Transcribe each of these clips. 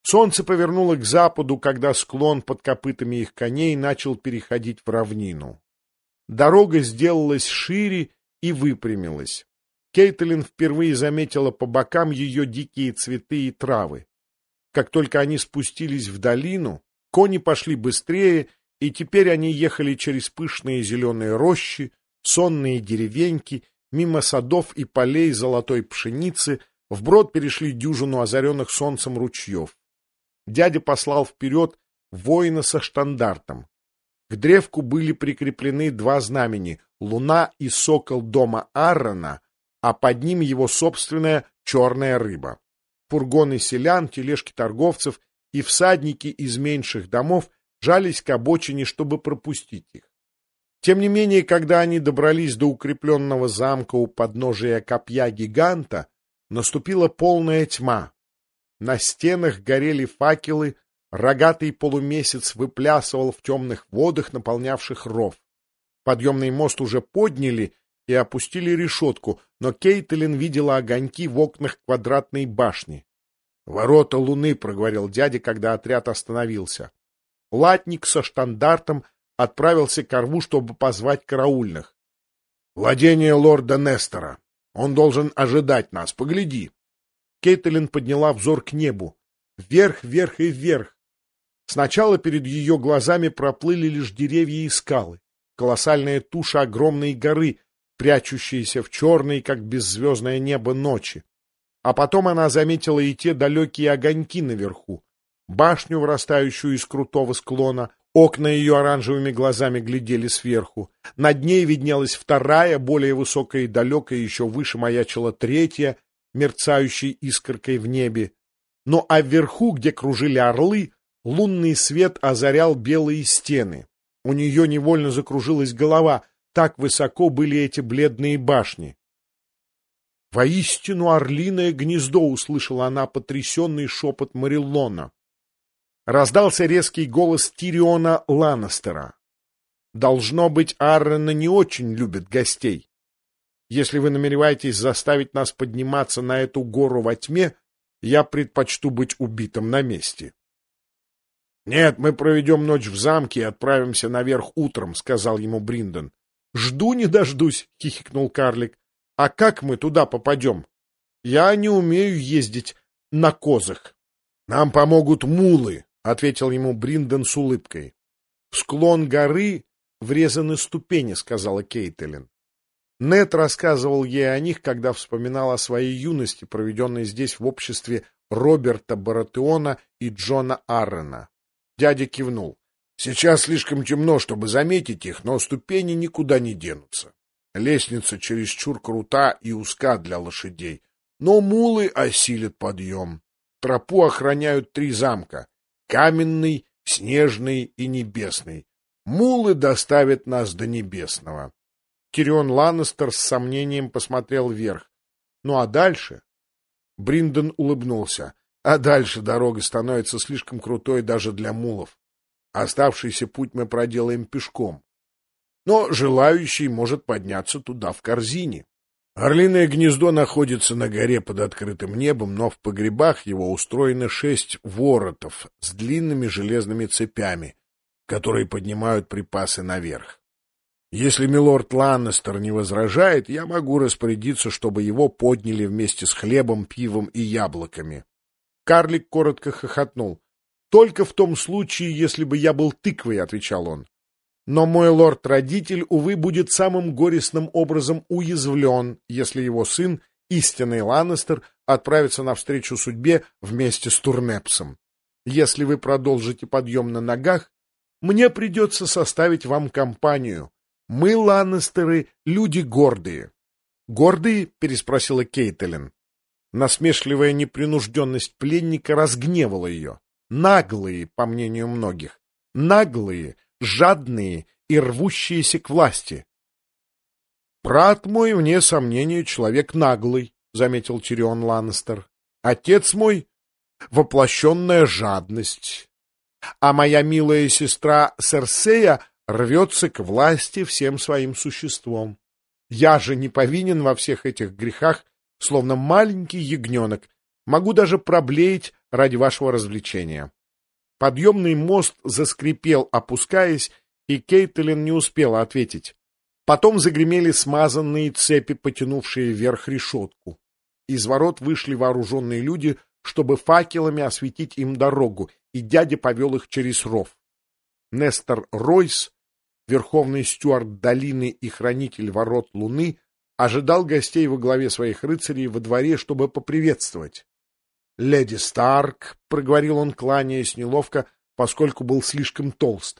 Солнце повернуло к западу, когда склон под копытами их коней начал переходить в равнину. Дорога сделалась шире и выпрямилась. Кейтлин впервые заметила по бокам ее дикие цветы и травы. Как только они спустились в долину, кони пошли быстрее, и теперь они ехали через пышные зеленые рощи, сонные деревеньки, мимо садов и полей золотой пшеницы, вброд перешли дюжину озаренных солнцем ручьев. Дядя послал вперед воина со штандартом. К древку были прикреплены два знамени — луна и сокол дома Ааррона, а под ним его собственная черная рыба. Фургоны селян, тележки торговцев и всадники из меньших домов жались к обочине, чтобы пропустить их. Тем не менее, когда они добрались до укрепленного замка у подножия копья гиганта, наступила полная тьма. На стенах горели факелы, рогатый полумесяц выплясывал в темных водах, наполнявших ров. Подъемный мост уже подняли и опустили решетку, но Кейтлин видела огоньки в окнах квадратной башни. — Ворота луны, — проговорил дядя, когда отряд остановился. Латник со штандартом отправился к рву, чтобы позвать караульных. — Владение лорда Нестора. Он должен ожидать нас. Погляди. Кейтлин подняла взор к небу. Вверх, вверх и вверх. Сначала перед ее глазами проплыли лишь деревья и скалы. Колоссальная туша огромной горы, прячущаяся в черной, как беззвездное небо, ночи. А потом она заметила и те далекие огоньки наверху, башню, вырастающую из крутого склона. Окна ее оранжевыми глазами глядели сверху. Над ней виднелась вторая, более высокая и далекая, еще выше маячила третья, мерцающей искоркой в небе. Ну а вверху, где кружили орлы, лунный свет озарял белые стены. У нее невольно закружилась голова, так высоко были эти бледные башни. «Воистину орлиное гнездо!» — услышала она потрясенный шепот Мариллона. Раздался резкий голос Тириона Ланнестера. «Должно быть, Ааррона не очень любит гостей. Если вы намереваетесь заставить нас подниматься на эту гору во тьме, я предпочту быть убитым на месте». «Нет, мы проведем ночь в замке и отправимся наверх утром», — сказал ему Бриндон. «Жду не дождусь», — хихикнул карлик. «А как мы туда попадем? Я не умею ездить на козах». «Нам помогут мулы», — ответил ему Бриндон с улыбкой. «В склон горы врезаны ступени», — сказала Кейтлин. Нед рассказывал ей о них, когда вспоминал о своей юности, проведенной здесь в обществе Роберта Баратеона и Джона Ааррона. Дядя кивнул. «Сейчас слишком темно, чтобы заметить их, но ступени никуда не денутся. Лестница чересчур крута и узка для лошадей, но мулы осилят подъем. Тропу охраняют 3 замка — Каменный, Снежный и Небесный. Мулы доставят нас до Небесного». Тирион Ланнестер с сомнением посмотрел вверх. «Ну а дальше?» Бриндон улыбнулся. «А дальше дорога становится слишком крутой даже для мулов. Оставшийся путь мы проделаем пешком. Но желающий может подняться туда в корзине. Орлиное гнездо находится на горе под открытым небом, но в погребах его устроено 6 воротов с длинными железными цепями, которые поднимают припасы наверх. Если милорд Ланнестер не возражает, я могу распорядиться, чтобы его подняли вместе с хлебом, пивом и яблоками». Карлик коротко хохотнул. «Только в том случае, если бы я был тыквой», — отвечал он. «Но мой лорд-родитель, увы, будет самым горестным образом уязвлен, если его сын, истинный Ланнестер, отправится навстречу судьбе вместе с Турнепсом. Если вы продолжите подъем на ногах, мне придется составить вам компанию. Мы, Ланнестеры, люди гордые». «Гордые?» — переспросила Кейтлин. Насмешливая непринужденность пленника разгневала ее. Наглые, по мнению многих. Наглые, жадные и рвущиеся к власти. «Брат мой, вне сомнения, человек наглый», — заметил Тирион Ланнестер. «Отец мой — воплощенная жадность. А моя милая сестра Серсея рвется к власти всем своим существом. Я же не повинен во всех этих грехах, словно маленький ягненок. Могу даже проблеять ради вашего развлечения». Подъемный мост заскрипел, опускаясь, и Кейтлин не успела ответить. Потом загремели смазанные цепи, потянувшие вверх решетку. Из ворот вышли вооруженные люди, чтобы факелами осветить им дорогу, и дядя повел их через ров. Нестор Ройс, верховный стюард долины и хранитель ворот Луны, ожидал гостей во главе своих рыцарей во дворе, чтобы поприветствовать. «Леди Старк», — проговорил он, кланяясь неловко, поскольку был слишком толст.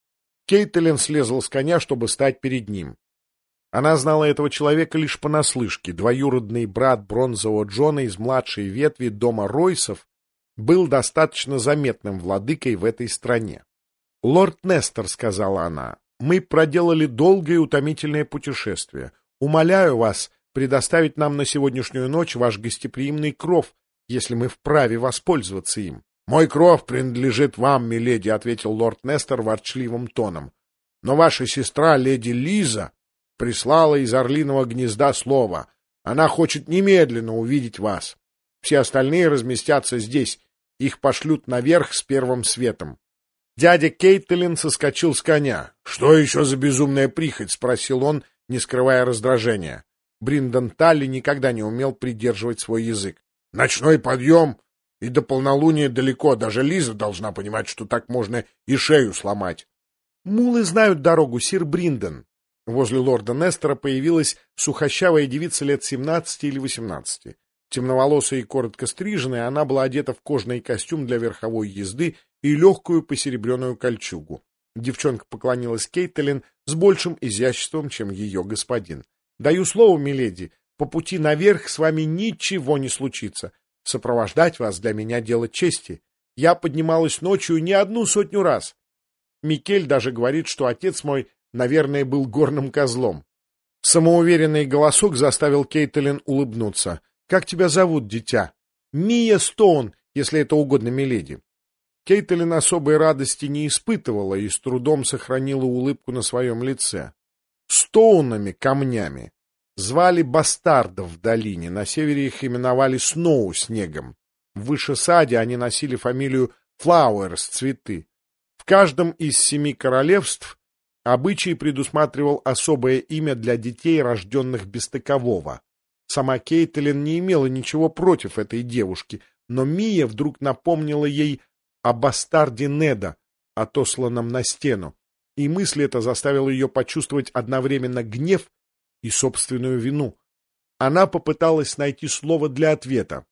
Кейтлин слезла с коня, чтобы стать перед ним. Она знала этого человека лишь понаслышке. Двоюродный брат Бронзового Джона из младшей ветви дома Ройсов был достаточно заметным владыкой в этой стране. «Лорд Нестор», — сказала она, — «мы проделали долгое и утомительное путешествие. Умоляю вас предоставить нам на сегодняшнюю ночь ваш гостеприимный кров, если мы вправе воспользоваться им». «Мой кров принадлежит вам, миледи», — ответил лорд Нестор ворчливым тоном. «Но ваша сестра, леди Лиза, прислала из орлиного гнезда слово. Она хочет немедленно увидеть вас. Все остальные разместятся здесь. Их пошлют наверх с первым светом». Дядя Кейтлин соскочил с коня. «Что еще за безумная прихоть?» — спросил он, не скрывая раздражения. Бриндон Талли никогда не умел придерживать свой язык. «Ночной подъем, и до полнолуния далеко. Даже Лиза должна понимать, что так можно и шею сломать». «Мулы знают дорогу, сир Бриндон». Возле лорда Нестора появилась сухощавая девица лет 17 или 18. Темноволосая и коротко стриженная, она была одета в кожаный костюм для верховой езды и легкую посеребряную кольчугу. Девчонка поклонилась Кейтлин с большим изяществом, чем ее господин. «Даю слово, миледи, по пути наверх с вами ничего не случится. Сопровождать вас для меня дело чести. Я поднималась ночью не 100 раз. Микель даже говорит, что отец мой, наверное, был горным козлом». Самоуверенный голосок заставил Кейтлин улыбнуться. «Как тебя зовут, дитя?» «Мия Стоун, если это угодно, миледи». Кейтлин особой радости не испытывала и с трудом сохранила улыбку на своем лице. Стоунами, камнями, звали бастардов в долине, на севере их именовали Сноу, снегом. В Вышесаде они носили фамилию Флауэрс, цветы. В каждом из 7 королевств обычай предусматривал особое имя для детей, рожденных без такового. Сама Кейтлин не имела ничего против этой девушки, но Мия вдруг напомнила ей о бастарде Неда, отосланном на стену, и мысль эта заставила ее почувствовать одновременно гнев и собственную вину. Она попыталась найти слово для ответа.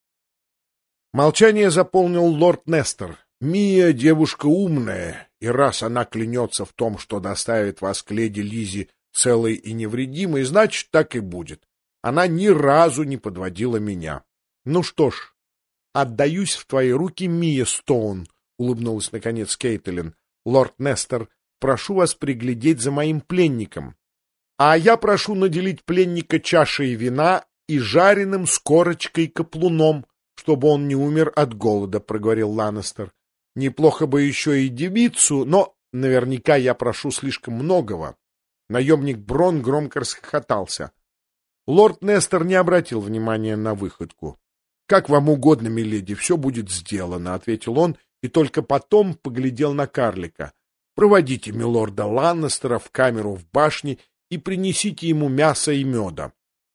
Молчание заполнил лорд Нестор. «Мия девушка умная, и раз она клянется в том, что доставит вас к леди Лизе целой и невредимой, значит, так и будет. Она ни разу не подводила меня». «Ну что ж, отдаюсь в твои руки, Мия Стоун», — улыбнулась наконец Кейтлин. «Лорд Нестор, прошу вас приглядеть за моим пленником. А я прошу наделить пленника чашей вина и жареным с корочкой каплуном, чтобы он не умер от голода», — проговорил Ланнестер. «Неплохо бы еще и девицу, но наверняка я прошу слишком многого». Наемник Брон громко расхохотался. Лорд Нестор не обратил внимания на выходку. «Как вам угодно, миледи, все будет сделано», — ответил он, и только потом поглядел на карлика. «Проводите милорда Ланнестера в камеру в башне и принесите ему мясо и меда».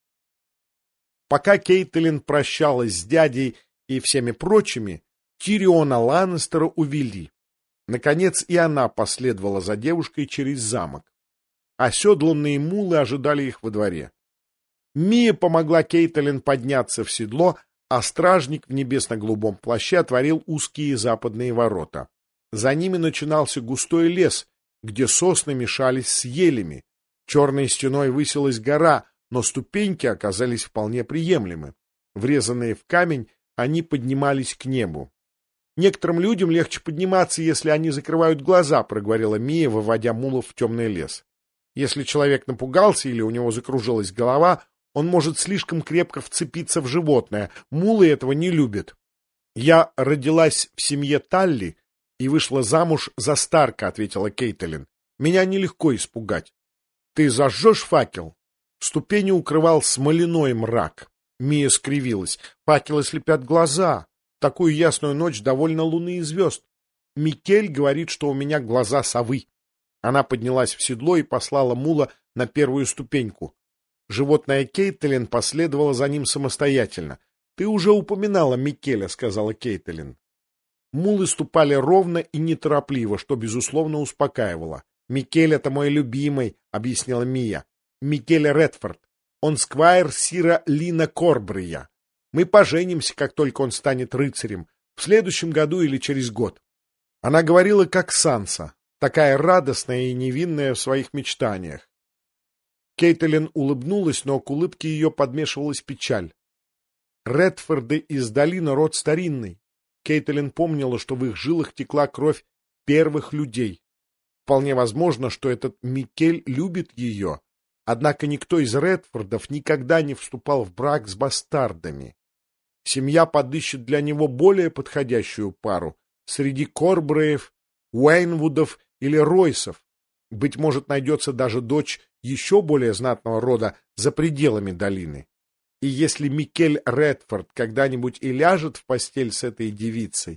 Пока Кейтлин прощалась с дядей и всеми прочими, Тириона Ланнестера увели. Наконец и она последовала за девушкой через замок. Оседланные мулы ожидали их во дворе. Мия помогла Кейтлин подняться в седло, а стражник в небесно-голубом плаще отворил узкие западные ворота. За ними начинался густой лес, где сосны мешались с елями. Черной стеной высилась гора, но ступеньки оказались вполне приемлемы. Врезанные в камень, они поднимались к небу. «Некоторым людям легче подниматься, если они закрывают глаза», — проговорила Мия, выводя мулов в темный лес. «Если человек напугался или у него закружилась голова, он может слишком крепко вцепиться в животное. Мулы этого не любят». «Я родилась в семье Талли и вышла замуж за Старка», — ответила Кейтлин. «Меня нелегко испугать». «Ты зажжешь факел?» Ступени укрывал смоляной мрак. Мия скривилась. «Факелы слепят глаза. такую ясную ночь довольно луны и звезд. Микель говорит, что у меня глаза совы. Она поднялась в седло и послала мула на первую ступеньку. Животное Кейтлин последовало за ним самостоятельно. — Ты уже упоминала Микеля, — сказала Кейтлин. Мулы ступали ровно и неторопливо, что, безусловно, успокаивало. — Микель — это мой любимый, — объяснила Мия. — Микель Редфорд. Он сквайр сира Лина Корбрия. Мы поженимся, как только он станет рыцарем, в следующем году или через год. Она говорила, как Санса, такая радостная и невинная в своих мечтаниях. Кейтлин улыбнулась, но к улыбке ее подмешивалась печаль. Редфорды из долины — род старинный. Кейтлин помнила, что в их жилах текла кровь первых людей. Вполне возможно, что этот Микель любит ее, однако никто из Редфордов никогда не вступал в брак с бастардами. Семья подыщет для него более подходящую пару среди Корбреев, Уэйнвудов или Ройсов. Быть может, найдется даже дочь еще более знатного рода за пределами долины. И если Микель Редфорд когда-нибудь и ляжет в постель с этой девицей,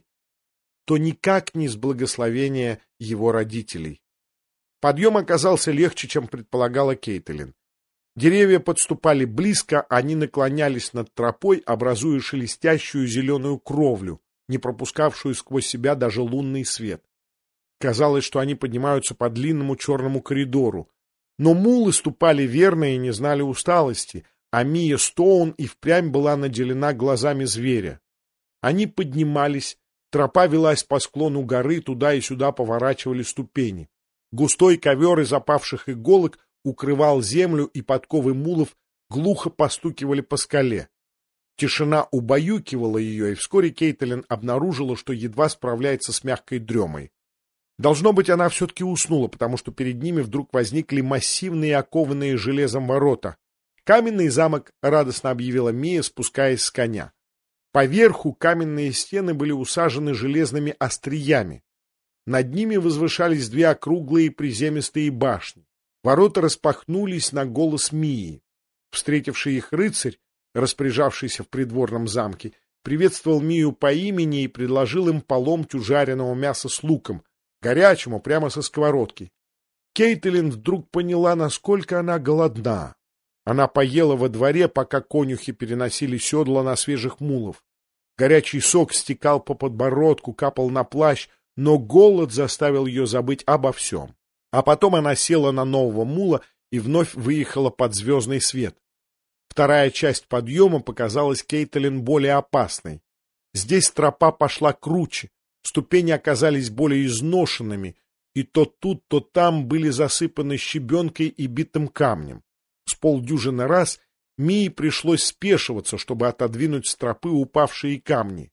то никак не с благословения его родителей. Подъем оказался легче, чем предполагала Кейтлин. Деревья подступали близко, они наклонялись над тропой, образуя шелестящую зеленую кровлю, не пропускавшую сквозь себя даже лунный свет. Казалось, что они поднимаются по длинному черному коридору. Но мулы ступали верно и не знали усталости, а Мия Стоун и впрямь была наделена глазами зверя. Они поднимались, тропа велась по склону горы, туда и сюда поворачивали ступени. Густой ковер из опавших иголок укрывал землю, и подковы мулов глухо постукивали по скале. Тишина убаюкивала ее, и вскоре Кейтлин обнаружила, что едва справляется с мягкой дремой. Должно быть, она все-таки уснула, потому что перед ними вдруг возникли массивные, окованные железом ворота. «Каменный замок», — радостно объявила Мия, спускаясь с коня. Поверху каменные стены были усажены железными остриями. Над ними возвышались две округлые приземистые башни. Ворота распахнулись на голос Мии. Встретивший их рыцарь, распоряжавшийся в придворном замке, приветствовал Мию по имени и предложил им по ломтю жареного мяса с луком, горячему, прямо со сковородки. Кейтлин вдруг поняла, насколько она голодна. Она поела во дворе, пока конюхи переносили седла на свежих мулов. Горячий сок стекал по подбородку, капал на плащ, но голод заставил ее забыть обо всем. А потом она села на нового мула и вновь выехала под звездный свет. Вторая часть подъема показалась Кейтлин более опасной. Здесь тропа пошла круче, ступени оказались более изношенными, и то тут, то там были засыпаны щебенкой и битым камнем. С полдюжины раз Мии пришлось спешиваться, чтобы отодвинуть с тропы упавшие камни.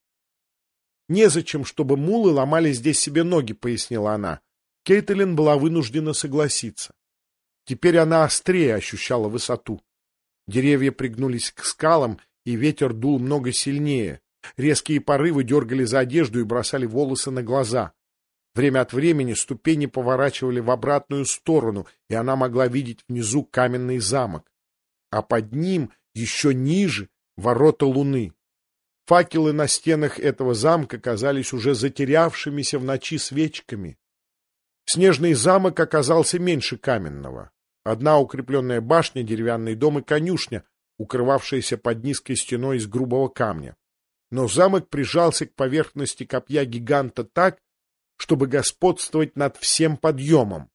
«Незачем, чтобы мулы ломали здесь себе ноги», — пояснила она. Кейтлин была вынуждена согласиться. Теперь она острее ощущала высоту. Деревья пригнулись к скалам, и ветер дул много сильнее. Резкие порывы дергали за одежду и бросали волосы на глаза. Время от времени ступени поворачивали в обратную сторону, и она могла видеть внизу каменный замок. А под ним, еще ниже, ворота луны. Факелы на стенах этого замка казались уже затерявшимися в ночи свечками. Снежный замок оказался меньше каменного. Одна укрепленная башня, деревянный дом и конюшня, укрывавшаяся под низкой стеной из грубого камня. Но замок прижался к поверхности копья гиганта так, чтобы господствовать над всем подъемом.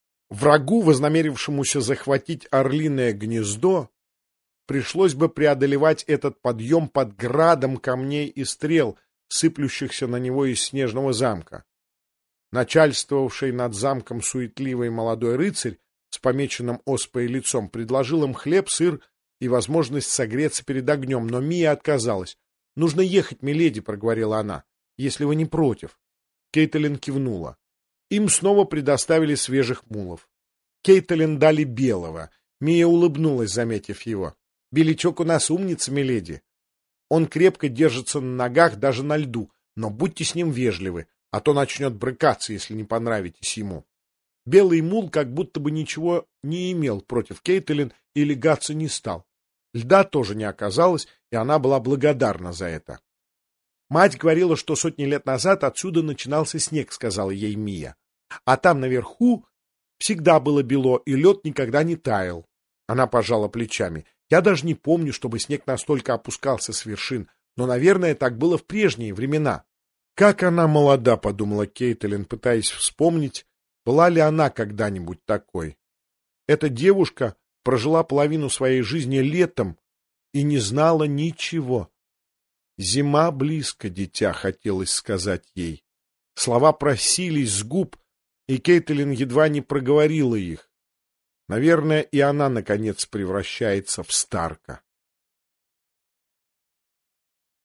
Врагу, вознамерившемуся захватить орлиное гнездо, пришлось бы преодолевать этот подъем под градом камней и стрел, сыплющихся на него из снежного замка. Начальствовавший над замком суетливый молодой рыцарь с помеченным оспой лицом предложил им хлеб, сыр и возможность согреться перед огнем, но Мия отказалась. — Нужно ехать, миледи, — проговорила она, — если вы не против. Кейтлин кивнула. Им снова предоставили свежих мулов. Кейтлин дали белого. Мия улыбнулась, заметив его. — Беличок у нас умница, миледи. Он крепко держится на ногах даже на льду, но будьте с ним вежливы, а то начнет брыкаться, если не понравитесь ему. Белый мул как будто бы ничего не имел против Кейтлин и лягаться не стал. Льда тоже не оказалось, и она была благодарна за это. Мать говорила, что сотни лет назад отсюда начинался снег, сказала ей Мия. А там наверху всегда было бело, и лед никогда не таял. Она пожала плечами. Я даже не помню, чтобы снег настолько опускался с вершин, но, наверное, так было в прежние времена. Как она молода, подумала Кейтлин, пытаясь вспомнить, была ли она когда-нибудь такой. Эта девушка прожила половину своей жизни летом и не знала ничего. «Зима близко, дитя», — хотелось сказать ей. Слова просились с губ, и Кейтлин едва не проговорила их. Наверное, и она, наконец, превращается в Старка.